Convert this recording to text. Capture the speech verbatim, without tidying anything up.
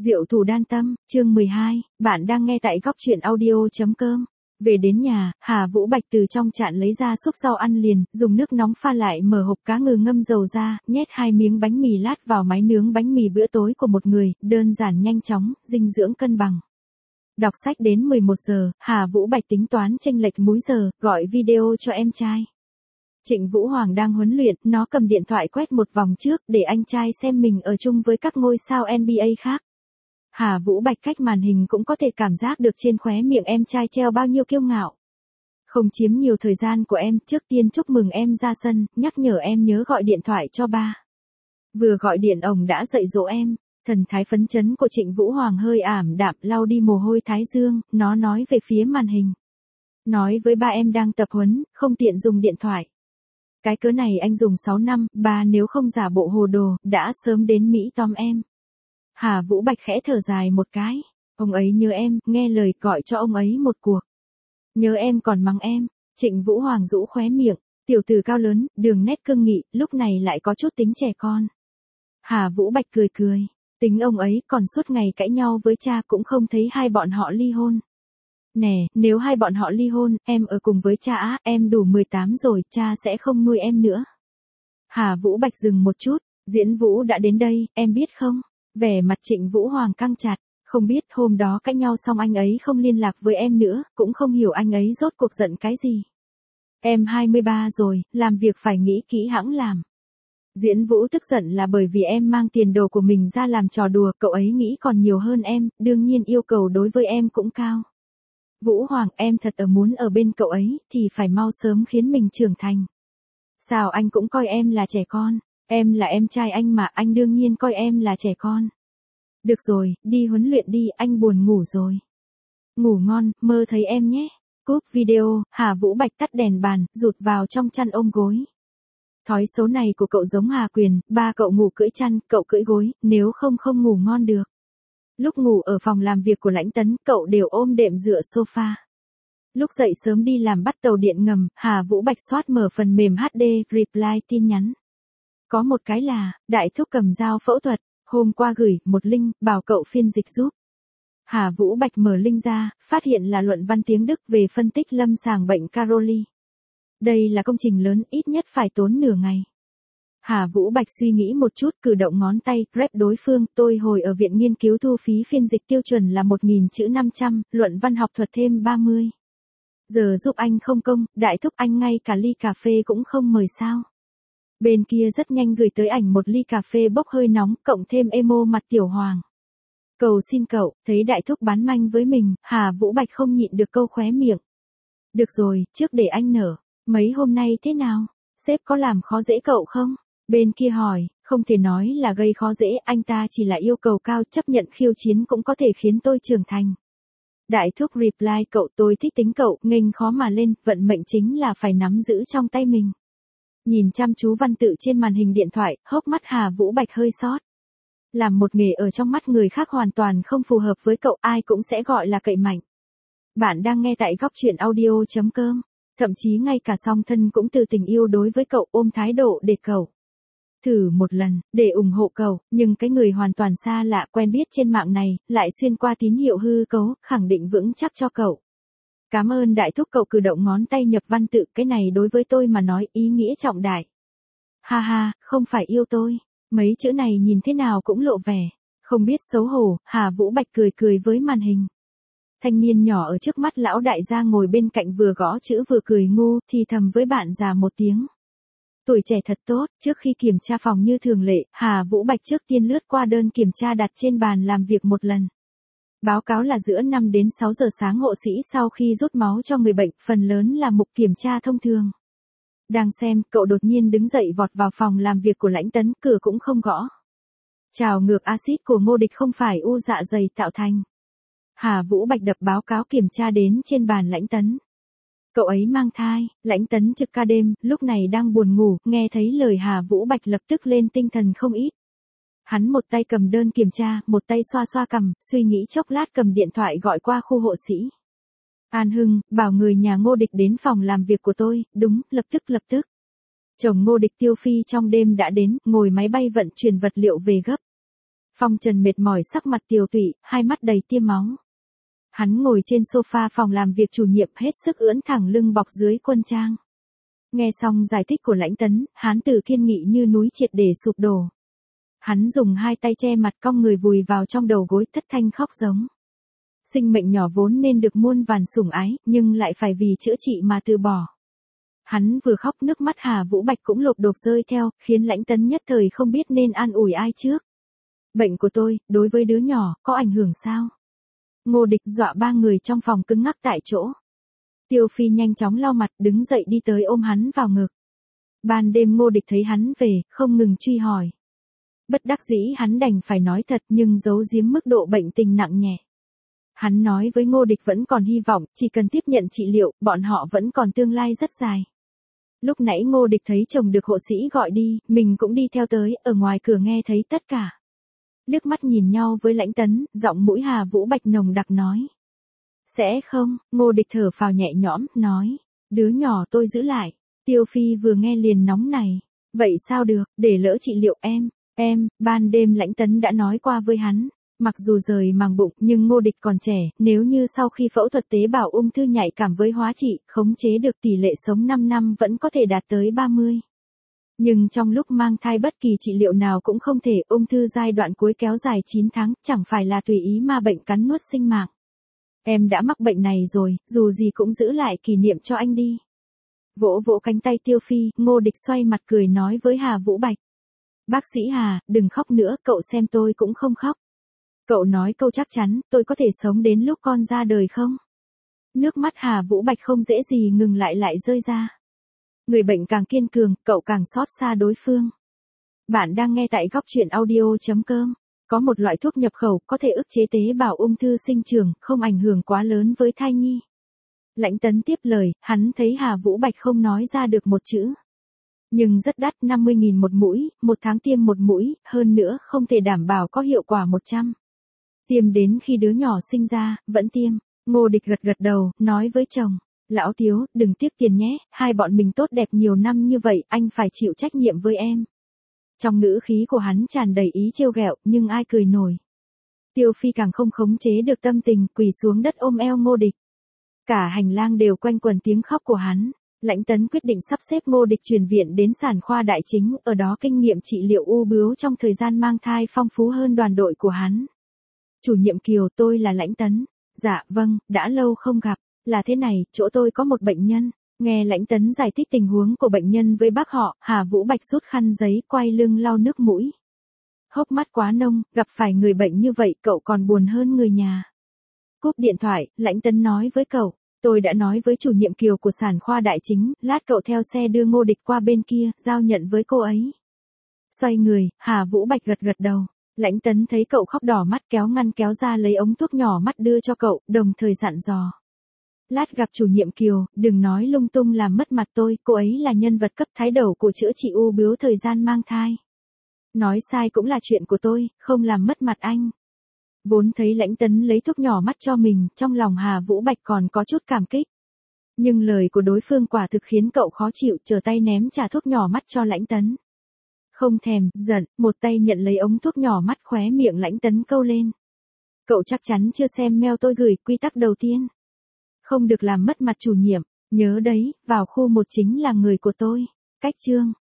Diệu thủ đan tâm, chương mười hai, bạn đang nghe tại góc truyện audio.com. Về đến nhà, Hà Vũ Bạch từ trong chạn lấy ra xúc rau ăn liền, dùng nước nóng pha lại mở hộp cá ngừ ngâm dầu ra, nhét hai miếng bánh mì lát vào máy nướng bánh mì bữa tối của một người, đơn giản nhanh chóng, dinh dưỡng cân bằng. Đọc sách đến mười một giờ, Hà Vũ Bạch tính toán chênh lệch múi giờ, gọi video cho em trai. Trịnh Vũ Hoàng đang huấn luyện, nó cầm điện thoại quét một vòng trước để anh trai xem mình ở chung với các ngôi sao en bi ây khác. Hà Vũ Bạch cách màn hình cũng có thể cảm giác được trên khóe miệng em trai treo bao nhiêu kiêu ngạo. Không chiếm nhiều thời gian của em, trước tiên chúc mừng em ra sân, nhắc nhở em nhớ gọi điện thoại cho ba. Vừa gọi điện ổng đã dạy dỗ em. Thần thái phấn chấn của Trịnh Vũ Hoàng hơi ảm đạm, lau đi mồ hôi thái dương, nó nói về phía màn hình. Nói với ba em đang tập huấn, không tiện dùng điện thoại. Cái cớ này anh dùng sáu năm, ba nếu không giả bộ hồ đồ, đã sớm đến Mỹ tóm em. Hà Vũ Bạch khẽ thở dài một cái. Ông ấy nhớ em, nghe lời gọi cho ông ấy một cuộc. Nhớ em còn mắng em. Trịnh Vũ Hoàng rũ khóe miệng. Tiểu tử cao lớn, đường nét cương nghị, lúc này lại có chút tính trẻ con. Hà Vũ Bạch cười cười. Tính ông ấy còn suốt ngày cãi nhau với cha cũng không thấy hai bọn họ ly hôn. Nè, nếu hai bọn họ ly hôn, em ở cùng với cha á, em đủ mười tám rồi, cha sẽ không nuôi em nữa. Hà Vũ Bạch dừng một chút, Diễn Vũ đã đến đây, em biết không? Vẻ mặt Trịnh Vũ Hoàng căng chặt, không biết hôm đó cãi nhau xong anh ấy không liên lạc với em nữa, cũng không hiểu anh ấy rốt cuộc giận cái gì. Em hai mươi ba rồi, làm việc phải nghĩ kỹ hãng làm. Diễn Vũ tức giận là bởi vì em mang tiền đồ của mình ra làm trò đùa, cậu ấy nghĩ còn nhiều hơn em, đương nhiên yêu cầu đối với em cũng cao. Vũ Hoàng, em thật ở muốn ở bên cậu ấy, thì phải mau sớm khiến mình trưởng thành. Sao anh cũng coi em là trẻ con, em là em trai anh mà, anh đương nhiên coi em là trẻ con. Được rồi, đi huấn luyện đi, anh buồn ngủ rồi. Ngủ ngon, mơ thấy em nhé. Cúp video, Hà Vũ Bạch tắt đèn bàn, rụt vào trong chăn ôm gối. Thói xấu này của cậu giống Hà Quyền, ba cậu ngủ cưỡi chăn, cậu cưỡi gối, nếu không không ngủ ngon được. Lúc ngủ ở phòng làm việc của Lãnh Tấn, cậu đều ôm đệm dựa sofa. Lúc dậy sớm đi làm bắt tàu điện ngầm, Hà Vũ Bạch soát mở phần mềm hát đê, reply tin nhắn. Có một cái là, đại thúc cầm dao phẫu thuật, hôm qua gửi một link, bảo cậu phiên dịch giúp. Hà Vũ Bạch mở link ra, phát hiện là luận văn tiếng Đức về phân tích lâm sàng bệnh Caroli. Đây là công trình lớn, ít nhất phải tốn nửa ngày. Hà Vũ Bạch suy nghĩ một chút, cử động ngón tay, rep đối phương, tôi hồi ở viện nghiên cứu thu phí phiên dịch tiêu chuẩn là một nghìn chữ năm trăm, luận văn học thuật thêm ba mươi. Giờ giúp anh không công, đại thúc anh ngay cả ly cà phê cũng không mời sao. Bên kia rất nhanh gửi tới ảnh một ly cà phê bốc hơi nóng, cộng thêm emo mặt Tiểu Hoàng. Cầu xin cậu, thấy đại thúc bán manh với mình, Hà Vũ Bạch không nhịn được câu khóe miệng. Được rồi, trước để anh nở, mấy hôm nay thế nào, sếp có làm khó dễ cậu không? Bên kia hỏi, không thể nói là gây khó dễ, anh ta chỉ là yêu cầu cao, chấp nhận khiêu chiến cũng có thể khiến tôi trưởng thành. Đại thúc reply, cậu tôi thích tính cậu, nghênh khó mà lên, vận mệnh chính là phải nắm giữ trong tay mình. Nhìn chăm chú văn tự trên màn hình điện thoại, hốc mắt Hà Vũ Bạch hơi xót. Làm một nghề ở trong mắt người khác hoàn toàn không phù hợp với cậu, ai cũng sẽ gọi là cậy mạnh. Bạn đang nghe tại góc truyện audio.com. Thậm chí ngay cả song thân cũng từ tình yêu đối với cậu, ôm thái độ để cậu. Thử một lần, để ủng hộ cậu, nhưng cái người hoàn toàn xa lạ quen biết trên mạng này, lại xuyên qua tín hiệu hư cấu, khẳng định vững chắc cho cậu. Cảm ơn đại thúc, cậu cử động ngón tay nhập văn tự, cái này đối với tôi mà nói ý nghĩa trọng đại. Ha ha, không phải yêu tôi. Mấy chữ này nhìn thế nào cũng lộ vẻ. Không biết xấu hổ, Hà Vũ Bạch cười cười với màn hình. Thanh niên nhỏ ở trước mắt lão đại gia ngồi bên cạnh vừa gõ chữ vừa cười ngu, thì thầm với bạn già một tiếng. Tuổi trẻ thật tốt, trước khi kiểm tra phòng như thường lệ, Hà Vũ Bạch trước tiên lướt qua đơn kiểm tra đặt trên bàn làm việc một lần. Báo cáo là giữa năm đến sáu giờ sáng hộ sĩ sau khi rút máu cho người bệnh, phần lớn là mục kiểm tra thông thường. Đang xem, cậu đột nhiên đứng dậy vọt vào phòng làm việc của Lãnh Tấn, cửa cũng không gõ. Trào ngược axit của Ngô Địch không phải u dạ dày tạo thành. Hà Vũ Bạch đập báo cáo kiểm tra đến trên bàn Lãnh Tấn. Cậu ấy mang thai, Lãnh Tấn trực ca đêm, lúc này đang buồn ngủ, nghe thấy lời Hà Vũ Bạch lập tức lên tinh thần không ít. Hắn một tay cầm đơn kiểm tra, một tay xoa xoa cằm, suy nghĩ chốc lát cầm điện thoại gọi qua khu hộ sĩ. An Hưng, bảo người nhà Ngô Địch đến phòng làm việc của tôi, đúng, lập tức lập tức. Chồng Ngô Địch Tiêu Phi trong đêm đã đến, ngồi máy bay vận chuyển vật liệu về gấp. Phong Trần mệt mỏi sắc mặt tiều tụy, hai mắt đầy tia máu. Hắn ngồi trên sofa phòng làm việc chủ nhiệm hết sức ưỡn thẳng lưng bọc dưới quân trang. Nghe xong giải thích của Lãnh Tấn, hán tử kiên nghị như núi triệt để sụp đổ. Hắn dùng hai tay che mặt cong người vùi vào trong đầu gối thất thanh khóc giống. Sinh mệnh nhỏ vốn nên được muôn vàn sủng ái, nhưng lại phải vì chữa trị mà từ bỏ. Hắn vừa khóc nước mắt Hà Vũ Bạch cũng lộp đột rơi theo, khiến Lãnh Tấn nhất thời không biết nên an ủi ai trước. Bệnh của tôi, đối với đứa nhỏ, có ảnh hưởng sao? Ngô Địch dọa ba người trong phòng cứng ngắc tại chỗ. Tiêu Phi nhanh chóng lau mặt đứng dậy đi tới ôm hắn vào ngực. Ban đêm Ngô Địch thấy hắn về, không ngừng truy hỏi. Bất đắc dĩ hắn đành phải nói thật nhưng giấu giếm mức độ bệnh tình nặng nhẹ. Hắn nói với Ngô Địch vẫn còn hy vọng, chỉ cần tiếp nhận trị liệu, bọn họ vẫn còn tương lai rất dài. Lúc nãy Ngô Địch thấy chồng được hộ sĩ gọi đi, mình cũng đi theo tới, ở ngoài cửa nghe thấy tất cả. Liếc mắt nhìn nhau với Lãnh Tấn, giọng mũi Hà Vũ Bạch nồng đặc nói. Sẽ không, Ngô Địch thở phào nhẹ nhõm, nói. Đứa nhỏ tôi giữ lại. Tiêu Phi vừa nghe liền nóng này. Vậy sao được, để lỡ trị liệu em, em, ban đêm Lãnh Tấn đã nói qua với hắn. Mặc dù rời màng bụng nhưng Ngô Địch còn trẻ, nếu như sau khi phẫu thuật tế bào ung thư nhạy cảm với hóa trị, khống chế được tỷ lệ sống năm năm vẫn có thể đạt tới ba mươi. Nhưng trong lúc mang thai bất kỳ trị liệu nào cũng không thể, ung thư giai đoạn cuối kéo dài chín tháng, chẳng phải là tùy ý mà bệnh cắn nuốt sinh mạng. Em đã mắc bệnh này rồi, dù gì cũng giữ lại kỷ niệm cho anh đi. Vỗ vỗ cánh tay Tiêu Phi, Ngô Địch xoay mặt cười nói với Hà Vũ Bạch. Bác sĩ Hà, đừng khóc nữa, cậu xem tôi cũng không khóc. Cậu nói câu chắc chắn, tôi có thể sống đến lúc con ra đời không? Nước mắt Hà Vũ Bạch không dễ gì ngừng lại lại rơi ra. Người bệnh càng kiên cường, cậu càng xót xa đối phương. Bạn đang nghe tại góc truyện audio chấm com. Có một loại thuốc nhập khẩu có thể ức chế tế bào ung thư sinh trưởng, không ảnh hưởng quá lớn với thai nhi. Lãnh Tấn tiếp lời, hắn thấy Hà Vũ Bạch không nói ra được một chữ. Nhưng rất đắt, năm mươi nghìn một mũi, một tháng tiêm một mũi, hơn nữa không thể đảm bảo có hiệu quả một trăm. Tiêm đến khi đứa nhỏ sinh ra, vẫn tiêm. Ngô Địch gật gật đầu, nói với chồng. Lão Tiếu, đừng tiếc tiền nhé, hai bọn mình tốt đẹp nhiều năm như vậy, anh phải chịu trách nhiệm với em. Trong ngữ khí của hắn tràn đầy ý trêu ghẹo, nhưng ai cười nổi. Tiêu Phi càng không khống chế được tâm tình, quỳ xuống đất ôm eo Ngô Địch. Cả hành lang đều quanh quẩn tiếng khóc của hắn. Lãnh Tấn quyết định sắp xếp Ngô Địch chuyển viện đến sản khoa đại chính, ở đó kinh nghiệm trị liệu u bướu trong thời gian mang thai phong phú hơn đoàn đội của hắn. Chủ nhiệm Kiều, tôi là Lãnh Tấn. Dạ, vâng, đã lâu không gặp. Là thế này, chỗ tôi có một bệnh nhân. Nghe Lãnh Tấn giải thích tình huống của bệnh nhân với bác họ, Hà Vũ Bạch rút khăn giấy, quay lưng lau nước mũi. Hốc mắt quá nông, gặp phải người bệnh như vậy cậu còn buồn hơn người nhà. Cúp điện thoại, Lãnh Tấn nói với cậu. Tôi đã nói với chủ nhiệm Kiều của sản khoa đại chính, lát cậu theo xe đưa Ngô Địch qua bên kia, giao nhận với cô ấy. Xoay người, Hà Vũ Bạch gật gật đầu. Lãnh Tấn thấy cậu khóc đỏ mắt kéo ngăn kéo ra lấy ống thuốc nhỏ mắt đưa cho cậu, đồng thời dặn dò. Lát gặp chủ nhiệm Kiều, đừng nói lung tung làm mất mặt tôi, cô ấy là nhân vật cấp thái đầu của chữa trị u bướu thời gian mang thai. Nói sai cũng là chuyện của tôi, không làm mất mặt anh. Vốn thấy Lãnh Tấn lấy thuốc nhỏ mắt cho mình, trong lòng Hà Vũ Bạch còn có chút cảm kích. Nhưng lời của đối phương quả thực khiến cậu khó chịu, trở tay ném trả thuốc nhỏ mắt cho Lãnh Tấn. Không thèm, giận, một tay nhận lấy ống thuốc nhỏ mắt, khóe miệng Lãnh Tấn câu lên. Cậu chắc chắn chưa xem mail tôi gửi, quy tắc đầu tiên. Không được làm mất mặt chủ nhiệm, nhớ đấy, vào khu một chính là người của tôi. Cách chương.